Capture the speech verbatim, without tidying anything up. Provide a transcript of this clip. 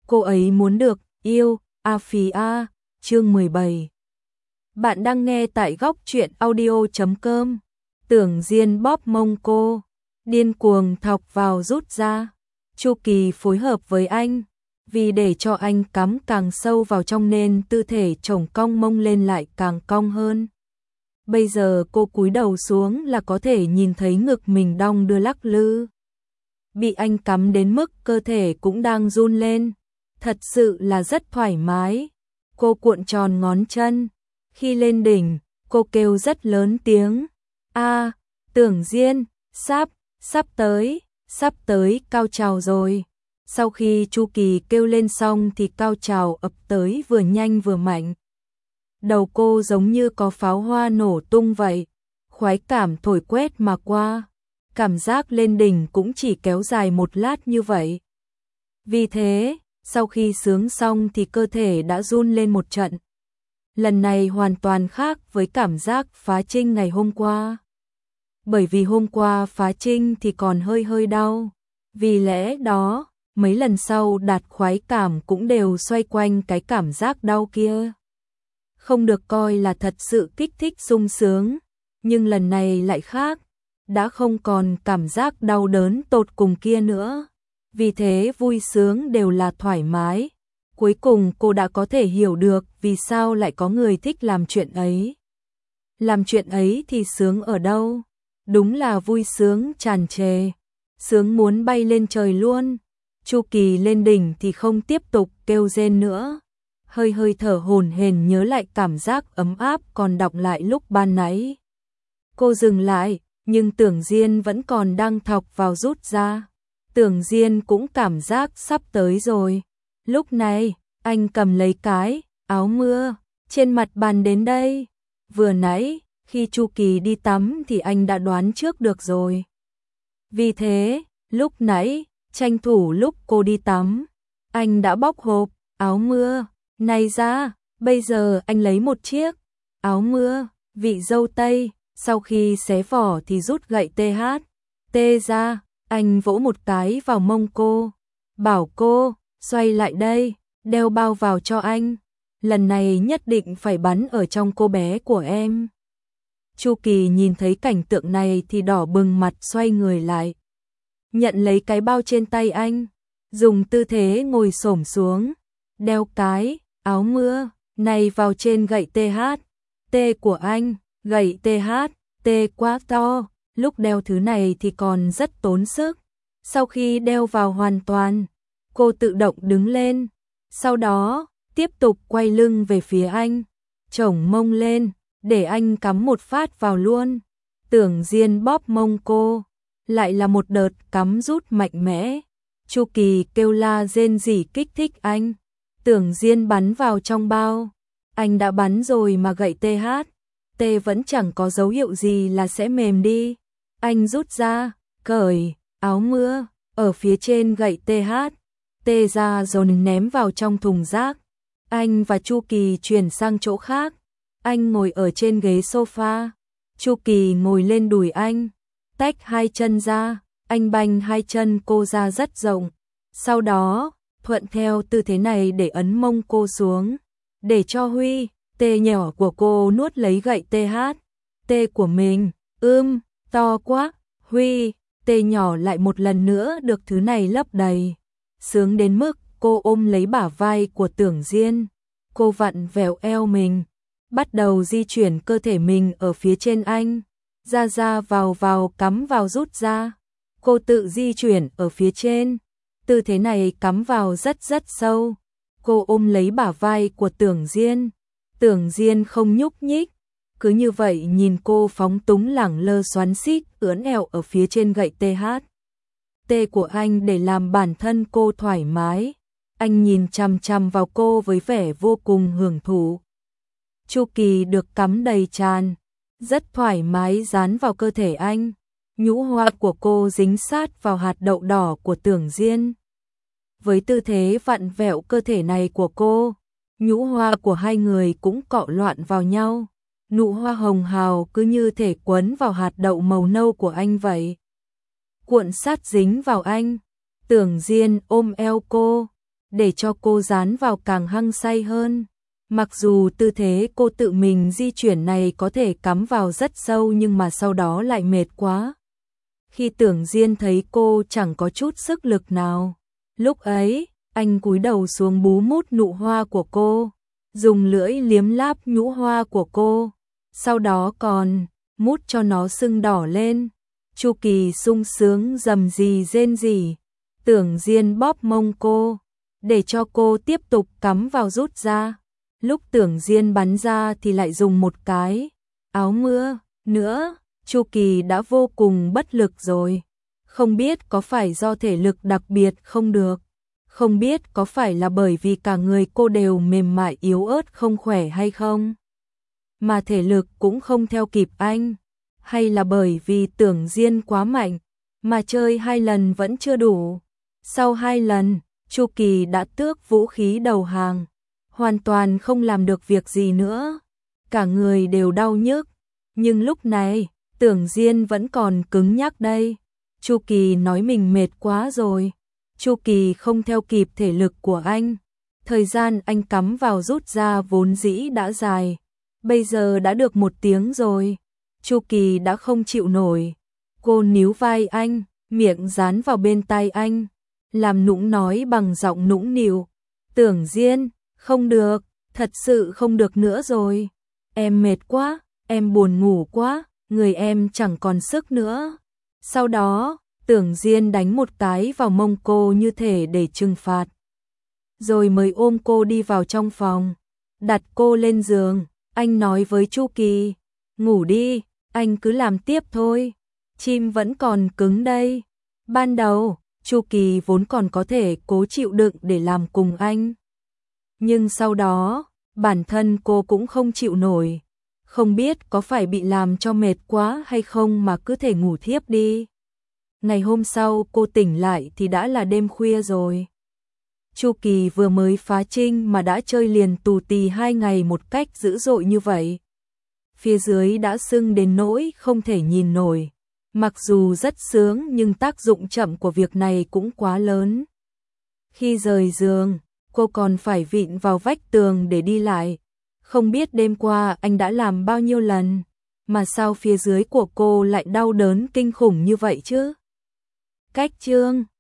cô ấy muốn được yêu, a phí a, chương mười bảy. Bạn đang nghe tại góc truyện audio chấm com. Tưởng Diên bóp mông cô, điên cuồng thọc vào rút ra. Chu Kỳ phối hợp với anh, vì để cho anh cắm càng sâu vào trong nên tư thể chồng cong mông lên lại càng cong hơn. Bây giờ cô cúi đầu xuống là có thể nhìn thấy ngực mình đong đưa lắc lư. Bị anh cắm đến mức cơ thể cũng đang run lên, thật sự là rất thoải mái. Cô cuộn tròn ngón chân, khi lên đỉnh, cô kêu rất lớn tiếng. A, Tưởng Diên, sắp, sắp tới, sắp tới cao trào rồi. Sau khi Chu Kỳ kêu lên xong thì cao trào ập tới vừa nhanh vừa mạnh. Đầu cô giống như có pháo hoa nổ tung vậy, khoái cảm thổi quét mà qua. Cảm giác lên đỉnh cũng chỉ kéo dài một lát như vậy. Vì thế, sau khi sướng xong thì cơ thể đã run lên một trận. Lần này hoàn toàn khác với cảm giác phá trinh ngày hôm qua. Bởi vì hôm qua phá trinh thì còn hơi hơi đau. Vì lẽ đó, mấy lần sau đạt khoái cảm cũng đều xoay quanh cái cảm giác đau kia. Không được coi là thật sự kích thích sung sướng, nhưng lần này lại khác. Đã không còn cảm giác đau đớn tột cùng kia nữa. Vì thế vui sướng đều là thoải mái. Cuối cùng cô đã có thể hiểu được vì sao lại có người thích làm chuyện ấy. Làm chuyện ấy thì sướng ở đâu? Đúng là vui sướng tràn trề. Sướng muốn bay lên trời luôn. Chu Kỳ lên đỉnh thì không tiếp tục kêu rên nữa. Hơi hơi thở hổn hển nhớ lại cảm giác ấm áp còn đọng lại lúc ban nãy. Cô dừng lại, nhưng Tưởng Diên vẫn còn đang thọc vào rút ra. Tưởng Diên cũng cảm giác sắp tới rồi. Lúc này, anh cầm lấy cái áo mưa trên mặt bàn đến đây. Vừa nãy, khi Chu Kỳ đi tắm thì anh đã đoán trước được rồi. Vì thế, lúc nãy, tranh thủ lúc cô đi tắm, anh đã bóc hộp áo mưa này ra. Bây giờ anh lấy một chiếc áo mưa vị dâu tây, sau khi xé vỏ thì rút gậy tê hát tê ra. Anh vỗ một cái vào mông cô, bảo cô xoay lại đây, đeo bao vào cho anh. Lần này nhất định phải bắn ở trong cô bé của em. Chu Kỳ nhìn thấy cảnh tượng này thì đỏ bừng mặt, xoay người lại, nhận lấy cái bao trên tay anh, dùng tư thế ngồi xổm xuống, đeo cái áo mưa này vào trên gậy tê hát tê của anh. Gậy tê hát tê quá to, lúc đeo thứ này thì còn rất tốn sức. Sau khi đeo vào hoàn toàn, cô tự động đứng lên, sau đó tiếp tục quay lưng về phía anh, chổng mông lên, để anh cắm một phát vào luôn. Tưởng Diên bóp mông cô, lại là một đợt cắm rút mạnh mẽ. Chu Kỳ kêu la rên rỉ kích thích anh. Tưởng Diên bắn vào trong bao. Anh đã bắn rồi mà gậy tê hát tê vẫn chẳng có dấu hiệu gì là sẽ mềm đi. Anh rút ra, cởi áo mưa ở phía trên gậy tê hát tê ra rồi ném vào trong thùng rác. Anh và Chu Kỳ chuyển sang chỗ khác. Anh ngồi ở trên ghế sofa, Chu Kỳ ngồi lên đùi anh, tách hai chân ra, anh banh hai chân cô ra rất rộng. Sau đó, thuận theo tư thế này để ấn mông cô xuống, để cho Huy, tê nhỏ của cô nuốt lấy gậy tê hát tê của mình. Ưm, to quá. Huy, tê nhỏ lại một lần nữa được thứ này lấp đầy. Sướng đến mức cô ôm lấy bả vai của Tưởng Diên. Cô vặn vẹo eo mình, bắt đầu di chuyển cơ thể mình ở phía trên anh, ra ra vào vào cắm vào rút ra. Cô tự di chuyển ở phía trên, tư thế này cắm vào rất rất sâu. Cô ôm lấy bả vai của Tưởng Diên. Tưởng Diên không nhúc nhích, cứ như vậy nhìn cô phóng túng lẳng lơ xoắn xít ưỡn eo ở phía trên gậy tê hát tê của anh để làm bản thân cô thoải mái. Anh nhìn chằm chằm vào cô với vẻ vô cùng hưởng thụ. Chu Kỳ được cắm đầy tràn, rất thoải mái dán vào cơ thể anh. Nhũ hoa của cô dính sát vào hạt đậu đỏ của Tưởng Diên. Với tư thế vặn vẹo cơ thể này của cô, nhũ hoa của hai người cũng cọ loạn vào nhau. Nụ hoa hồng hào cứ như thể quấn vào hạt đậu màu nâu của anh vậy, cuộn sát dính vào anh. Tưởng Diên ôm eo cô, để cho cô dán vào càng hăng say hơn. Mặc dù tư thế cô tự mình di chuyển này có thể cắm vào rất sâu nhưng mà sau đó lại mệt quá. Khi Tưởng Diên thấy cô chẳng có chút sức lực nào, lúc ấy, anh cúi đầu xuống bú mút nụ hoa của cô, dùng lưỡi liếm láp nhũ hoa của cô, sau đó còn mút cho nó sưng đỏ lên. Chu Kỳ sung sướng rầm rì rên rỉ, Tưởng Diên bóp mông cô, để cho cô tiếp tục cắm vào rút ra. Lúc Tưởng Diên bắn ra thì lại dùng một cái áo mưa nữa, Chu Kỳ đã vô cùng bất lực rồi. Không biết có phải do thể lực đặc biệt không được, không biết có phải là bởi vì cả người cô đều mềm mại yếu ớt không khỏe hay không, mà thể lực cũng không theo kịp anh, hay là bởi vì Tưởng Diên quá mạnh, mà chơi hai lần vẫn chưa đủ. Sau hai lần, Chu Kỳ đã tước vũ khí đầu hàng, hoàn toàn không làm được việc gì nữa, cả người đều đau nhức. Nhưng lúc này, Tưởng Diên vẫn còn cứng nhắc đây. Chu Kỳ nói mình mệt quá rồi. Chu Kỳ không theo kịp thể lực của anh. Thời gian anh cắm vào rút ra vốn dĩ đã dài, bây giờ đã được một tiếng rồi. Chu Kỳ đã không chịu nổi. Cô níu vai anh, miệng dán vào bên tai anh, làm nũng nói bằng giọng nũng nịu. Tưởng Diên, không được, thật sự không được nữa rồi. Em mệt quá, em buồn ngủ quá, người em chẳng còn sức nữa. Sau đó, Tưởng Diên đánh một cái vào mông cô như thể để trừng phạt. Rồi mới ôm cô đi vào trong phòng, đặt cô lên giường. Anh nói với Chu Kỳ, ngủ đi, anh cứ làm tiếp thôi, chim vẫn còn cứng đây. Ban đầu, Chu Kỳ vốn còn có thể cố chịu đựng để làm cùng anh. Nhưng sau đó, bản thân cô cũng không chịu nổi. Không biết có phải bị làm cho mệt quá hay không mà cứ thể ngủ thiếp đi. Ngày hôm sau cô tỉnh lại thì đã là đêm khuya rồi. Chu Kỳ vừa mới phá trinh mà đã chơi liền tù tì hai ngày một cách dữ dội như vậy. Phía dưới đã sưng đến nỗi không thể nhìn nổi. Mặc dù rất sướng nhưng tác dụng chậm của việc này cũng quá lớn. Khi rời giường, cô còn phải vịn vào vách tường để đi lại. Không biết đêm qua anh đã làm bao nhiêu lần, mà sao phía dưới của cô lại đau đớn kinh khủng như vậy chứ? Cách chương